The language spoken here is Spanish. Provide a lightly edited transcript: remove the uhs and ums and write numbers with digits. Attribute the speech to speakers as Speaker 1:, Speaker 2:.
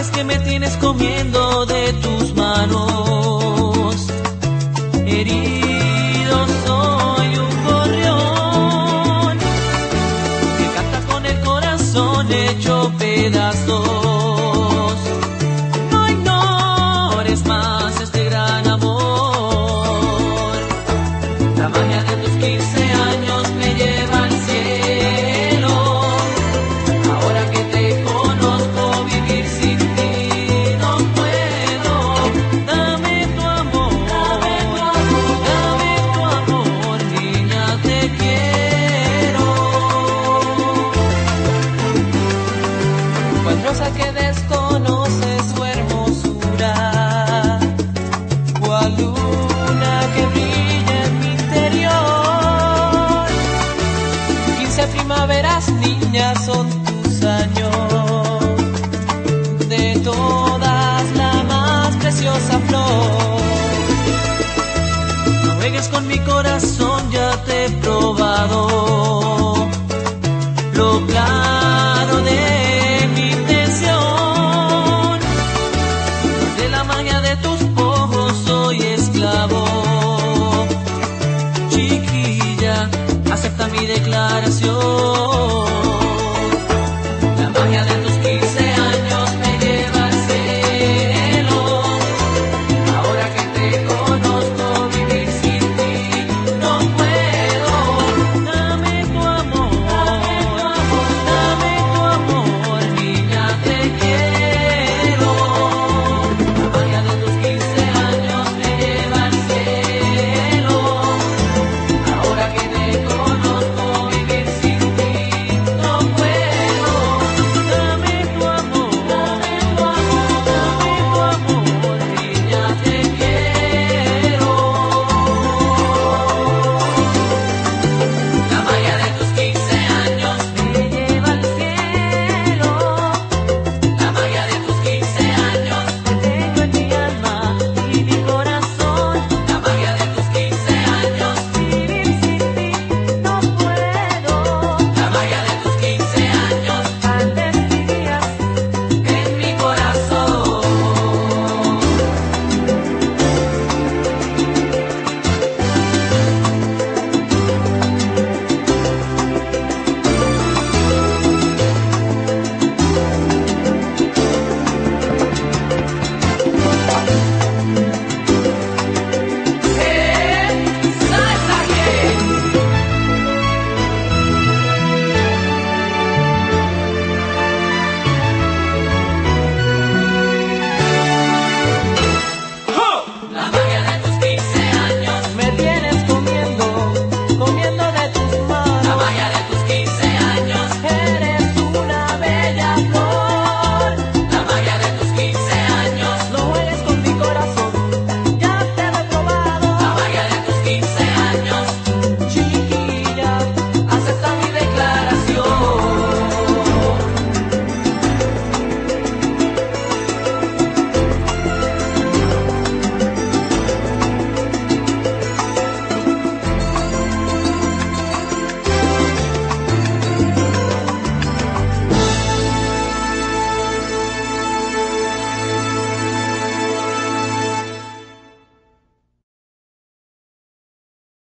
Speaker 1: sabes que me tienes comiendo de tus manos. Herido soy un gorrión que canta con el corazón hecho pedazos. No ignores más este gran amor. La magia de tus 15 años me lleva al cielo. Ahora que te conozco, vivir sin ti no puedo. Dame tu amor, niña, te quiero. Cual rosa que desconoce su hermosura, cual luna que brilla en mi interior. 15 primaveras, niña, son tus años. De todas la más preciosa flor. No juegues con mi corazón, ya te he probado lo claro de mi intención. De la magia de tus ojos soy esclavo. Chiquilla, acepta mi declaración.